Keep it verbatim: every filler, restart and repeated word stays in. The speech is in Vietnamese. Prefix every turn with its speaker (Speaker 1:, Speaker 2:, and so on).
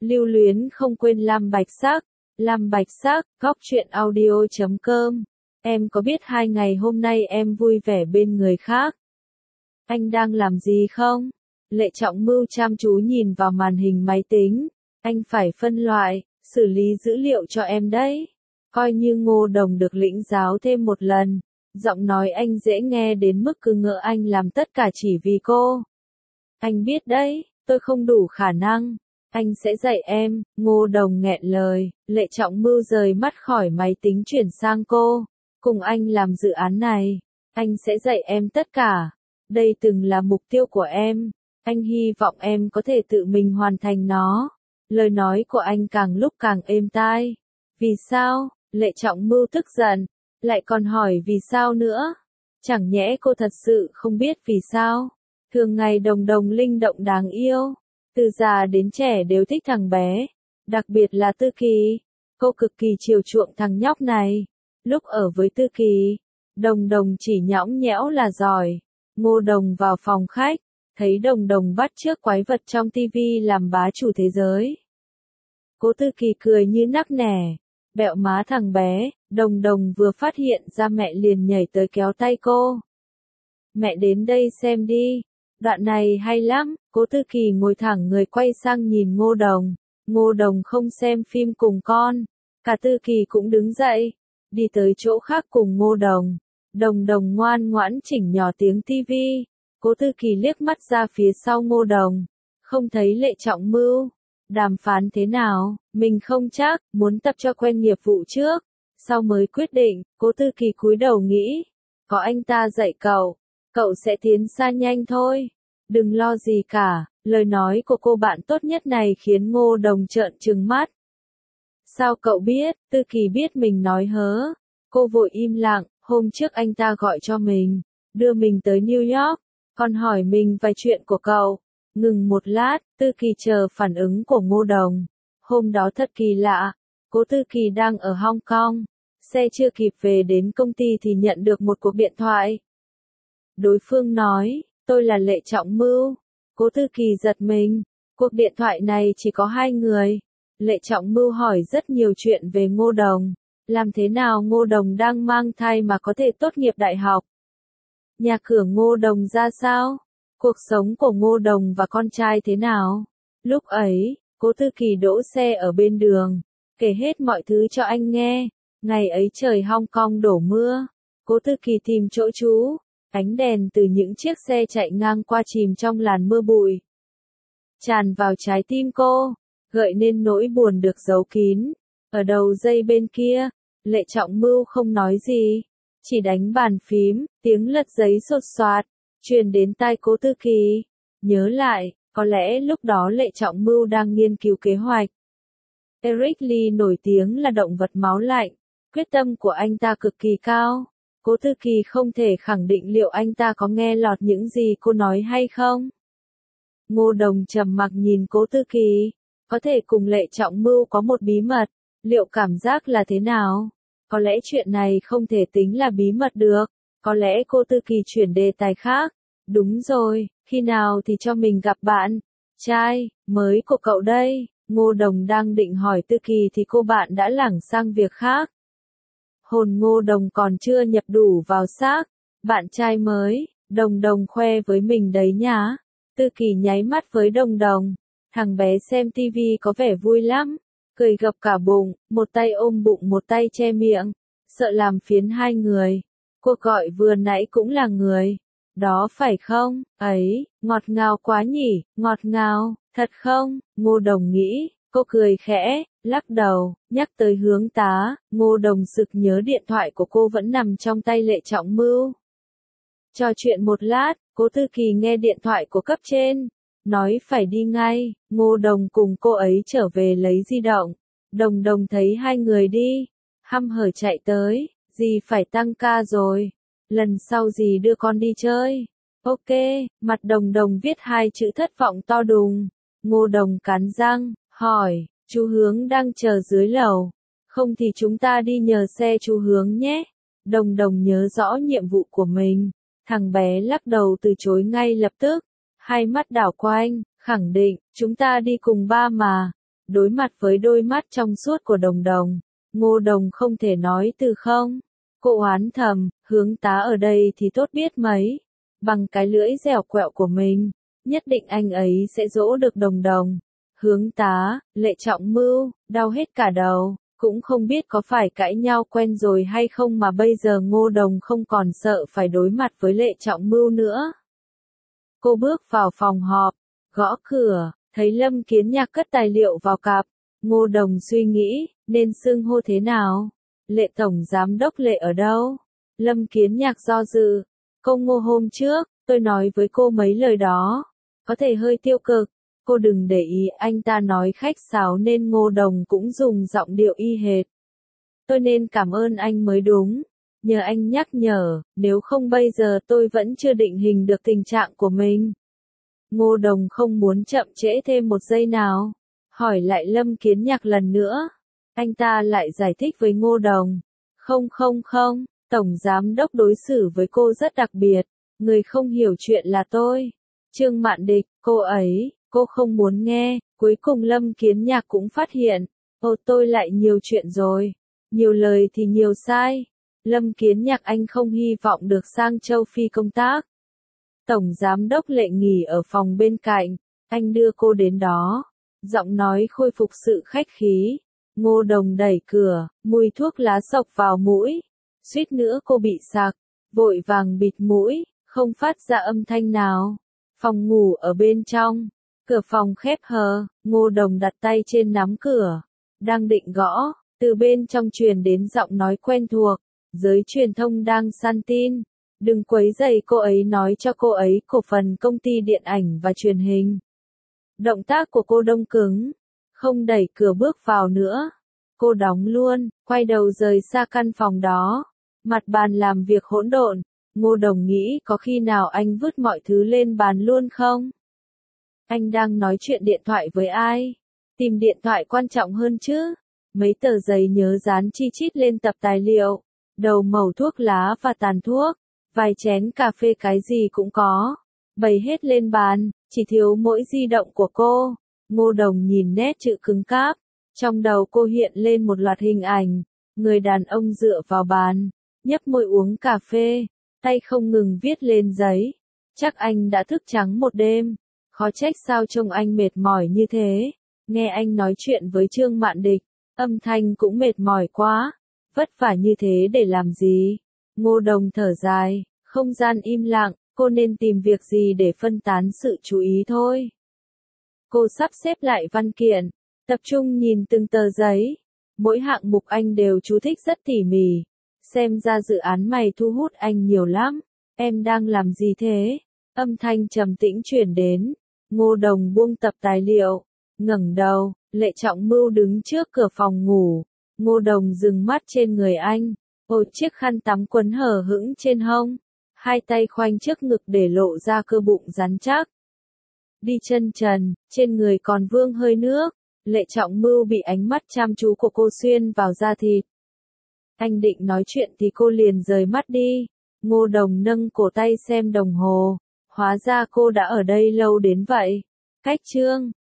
Speaker 1: Lưu luyến không quên Lam Bạch Sắc. Lam Bạch Sắc, góc truyện audio chấm com. Em có biết hai ngày hôm nay em vui vẻ bên người khác? Anh đang làm gì không? Lệ Trọng Mưu chăm chú nhìn vào màn hình máy tính. Anh phải phân loại, xử lý dữ liệu cho em đấy. Coi như Ngô Đồng được lĩnh giáo thêm một lần. Giọng nói anh dễ nghe đến mức cứ ngỡ anh làm tất cả chỉ vì cô. Anh biết đấy, tôi không đủ khả năng. Anh sẽ dạy em. Ngô Đồng nghẹn lời. Lệ Trọng Mưu rời mắt khỏi máy tính chuyển sang cô. Cùng anh làm dự án này. Anh sẽ dạy em tất cả. Đây từng là mục tiêu của em. Anh hy vọng em có thể tự mình hoàn thành nó. Lời nói của anh càng lúc càng êm tai. Vì sao? Lệ Trọng Mưu tức giận. Lại còn hỏi vì sao nữa? Chẳng nhẽ cô thật sự không biết vì sao? Thường ngày Đồng Đồng linh động đáng yêu. Từ già đến trẻ đều thích thằng bé. Đặc biệt là Tư Kỳ. Cô cực kỳ chiều chuộng thằng nhóc này. Lúc ở với Tư Kỳ, Đồng Đồng chỉ nhõng nhẽo là giỏi. Ngô Đồng vào phòng khách, thấy Đồng Đồng bắt chước quái vật trong tivi làm bá chủ thế giới. Cố Tư Kỳ cười như nắc nẻ, bẹo má thằng bé. Đồng Đồng vừa phát hiện ra mẹ liền nhảy tới kéo tay cô. Mẹ đến đây xem đi. Đoạn này hay lắm. Cố Tư Kỳ ngồi thẳng người quay sang nhìn Ngô Đồng. Ngô Đồng không xem phim cùng con. Cả Tư Kỳ cũng đứng dậy, đi tới chỗ khác cùng Ngô Đồng. Đồng Đồng ngoan ngoãn chỉnh nhỏ tiếng tivi. Cố Tư Kỳ liếc mắt ra phía sau Ngô Đồng. Không thấy Lệ Trọng Mưu. Đàm phán thế nào? Mình không chắc, muốn tập cho quen nghiệp vụ trước. Sau mới quyết định. Cố Tư Kỳ cúi đầu nghĩ. Có anh ta dạy cậu, cậu sẽ tiến xa nhanh thôi. Đừng lo gì cả. Lời nói của cô bạn tốt nhất này khiến Ngô Đồng trợn trừng mắt. Sao cậu biết? Tư Kỳ biết mình nói hớ. Cô vội im lặng. Hôm trước anh ta gọi cho mình, đưa mình tới New York, còn hỏi mình vài chuyện của cậu. Ngừng một lát, Tư Kỳ chờ phản ứng của Ngô Đồng. Hôm đó thật kỳ lạ. Cố Tư Kỳ đang ở Hong Kong. Xe chưa kịp về đến công ty thì nhận được một cuộc điện thoại. Đối phương nói, tôi là Lệ Trọng Mưu. Cố Tư Kỳ giật mình. Cuộc điện thoại này chỉ có hai người. Lệ Trọng Mưu hỏi rất nhiều chuyện về Ngô Đồng. Làm thế nào Ngô Đồng đang mang thai mà có thể tốt nghiệp đại học? Nhà cửa Ngô Đồng ra sao? Cuộc sống của Ngô Đồng và con trai thế nào? Lúc ấy, Cố Tư Kỳ đỗ xe ở bên đường, kể hết mọi thứ cho anh nghe. Ngày ấy trời Hong Kong đổ mưa. Cố Tư Kỳ tìm chỗ trú. Ánh đèn từ những chiếc xe chạy ngang qua chìm trong làn mưa bụi, tràn vào trái tim cô, gợi nên nỗi buồn được giấu kín. Ở đầu dây bên kia, Lệ Trọng Mưu không nói gì, chỉ đánh bàn phím. Tiếng lật giấy sột soạt truyền đến tai Cố Tư Kỳ. Nhớ lại, có lẽ lúc đó Lệ Trọng Mưu đang nghiên cứu kế hoạch. Eric Lee nổi tiếng là động vật máu lạnh, quyết tâm của anh ta cực kỳ cao. Cố Tư Kỳ không thể khẳng định liệu anh ta có nghe lọt những gì cô nói hay không. Ngô Đồng trầm mặc nhìn Cố Tư Kỳ. Có thể cùng Lệ Trọng Mưu có một bí mật. Liệu cảm giác là thế nào? Có lẽ chuyện này không thể tính là bí mật được. Có lẽ cô Tư Kỳ chuyển đề tài khác. Đúng rồi, khi nào thì cho mình gặp bạn trai mới của cậu đây? Ngô Đồng đang định hỏi Tư Kỳ thì cô bạn đã lảng sang việc khác. Hồn Ngô Đồng còn chưa nhập đủ vào xác. Bạn trai mới, Đồng Đồng khoe với mình đấy nhá. Tư Kỳ nháy mắt với Đồng Đồng. Thằng bé xem tivi có vẻ vui lắm. Cười gập cả bụng, một tay ôm bụng một tay che miệng. Sợ làm phiến hai người. Cuộc gọi vừa nãy cũng là người. Đó phải không? Ấy, ngọt ngào quá nhỉ, ngọt ngào, thật không? Ngô Đồng nghĩ. Cô cười khẽ, lắc đầu, nhắc tới hướng tá. Ngô Đồng sực nhớ điện thoại của cô vẫn nằm trong tay Lệ Trọng Mưu. Trò chuyện một lát, Cố Tư Kỳ nghe điện thoại của cấp trên. Nói phải đi ngay. Ngô Đồng cùng cô ấy trở về lấy di động. Đồng Đồng thấy hai người đi, hăm hở chạy tới. Dì phải tăng ca rồi. Lần sau dì đưa con đi chơi. Ok, mặt Đồng Đồng viết hai chữ thất vọng to đùng. Ngô Đồng cắn răng, hỏi, chú Hướng đang chờ dưới lầu. Không thì chúng ta đi nhờ xe chú Hướng nhé. Đồng Đồng nhớ rõ nhiệm vụ của mình. Thằng bé lắc đầu từ chối ngay lập tức. Hai mắt đảo quanh, khẳng định, chúng ta đi cùng ba mà. đối mặt với đôi mắt trong suốt của Đồng Đồng, Ngô Đồng không thể nói từ không. Cô oán thầm, Hướng tá ở đây thì tốt biết mấy. Bằng cái lưỡi dẻo quẹo của mình, nhất định anh ấy sẽ dỗ được Đồng Đồng. Hướng tá, Lệ Trọng Mưu, đau hết cả đầu, cũng không biết có phải cãi nhau quen rồi hay không mà bây giờ Ngô Đồng không còn sợ phải đối mặt với Lệ Trọng Mưu nữa. Cô bước vào phòng họp, gõ cửa, thấy Lâm Kiến Nhạc cất tài liệu vào cặp. Ngô Đồng suy nghĩ, nên xưng hô thế nào? Lệ Tổng Giám Đốc Lệ ở đâu? Lâm Kiến Nhạc do dự. Cô Ngô hôm trước, tôi nói với cô mấy lời đó. Có thể hơi tiêu cực. Cô đừng để ý, anh ta nói khách sáo nên Ngô Đồng cũng dùng giọng điệu y hệt. Tôi nên cảm ơn anh mới đúng. Nhờ anh nhắc nhở, nếu không bây giờ tôi vẫn chưa định hình được tình trạng của mình. Ngô Đồng không muốn chậm trễ thêm một giây nào. Hỏi lại Lâm Kiến Nhạc lần nữa. Anh ta lại giải thích với Ngô Đồng. Không không không, Tổng Giám Đốc đối xử với cô rất đặc biệt. Người không hiểu chuyện là tôi. Trương Mạn Địch, cô ấy, cô không muốn nghe. Cuối cùng Lâm Kiến Nhạc cũng phát hiện. Ồ, tôi lại nhiều chuyện rồi. Nhiều lời thì nhiều sai. Lâm Kiến Nhạc, anh không hy vọng được sang châu Phi công tác. Tổng Giám Đốc Lệ nghỉ ở phòng bên cạnh. Anh đưa cô đến đó. Giọng nói khôi phục sự khách khí. Ngô Đồng đẩy cửa, mùi thuốc lá xộc vào mũi. Suýt nữa cô bị sặc, vội vàng bịt mũi, không phát ra âm thanh nào. Phòng ngủ ở bên trong, cửa phòng khép hờ, Ngô Đồng đặt tay trên nắm cửa. Đang định gõ, từ bên trong truyền đến giọng nói quen thuộc. Giới truyền thông đang săn tin. Đừng quấy rầy cô ấy, nói cho cô ấy cổ phần công ty điện ảnh và truyền hình. Động tác của cô đông cứng, không đẩy cửa bước vào nữa. Cô đóng luôn, quay đầu rời xa căn phòng đó. Mặt bàn làm việc hỗn độn. Ngô Đồng nghĩ có khi nào anh vứt mọi thứ lên bàn luôn không? Anh đang nói chuyện điện thoại với ai? Tìm điện thoại quan trọng hơn chứ? Mấy tờ giấy nhớ dán chi chít lên tập tài liệu. Đầu mẩu thuốc lá và tàn thuốc. Vài chén cà phê cái gì cũng có. Bày hết lên bàn, chỉ thiếu mỗi di động của cô. Ngô Đồng nhìn nét chữ cứng cáp. Trong đầu cô hiện lên một loạt hình ảnh. Người đàn ông dựa vào bàn, nhấp môi uống cà phê, tay không ngừng viết lên giấy. Chắc anh đã thức trắng một đêm. Khó trách sao trông anh mệt mỏi như thế. Nghe anh nói chuyện với Trương Mạn Địch, âm thanh cũng mệt mỏi quá. Vất vả như thế để làm gì? Ngô Đồng thở dài, không gian im lặng, cô nên tìm việc gì để phân tán sự chú ý thôi. Cô sắp xếp lại văn kiện, tập trung nhìn từng tờ giấy. Mỗi hạng mục anh đều chú thích rất tỉ mỉ. Xem ra dự án mày thu hút anh nhiều lắm. Em đang làm gì thế? Âm thanh trầm tĩnh truyền đến. Ngô Đồng buông tập tài liệu, ngẩng đầu, Lệ Trọng Mưu đứng trước cửa phòng ngủ. Ngô Đồng dừng mắt trên người anh. Ôi, chiếc khăn tắm quấn hở hững trên hông. Hai tay khoanh trước ngực để lộ ra cơ bụng rắn chắc. Đi chân trần, trên người còn vương hơi nước. Lệ Trọng Mưu bị ánh mắt chăm chú của cô xuyên vào da thịt. Anh định nói chuyện thì cô liền rời mắt đi. Ngô Đồng nâng cổ tay xem đồng hồ. Hóa ra cô đã ở đây lâu đến vậy. Cách chương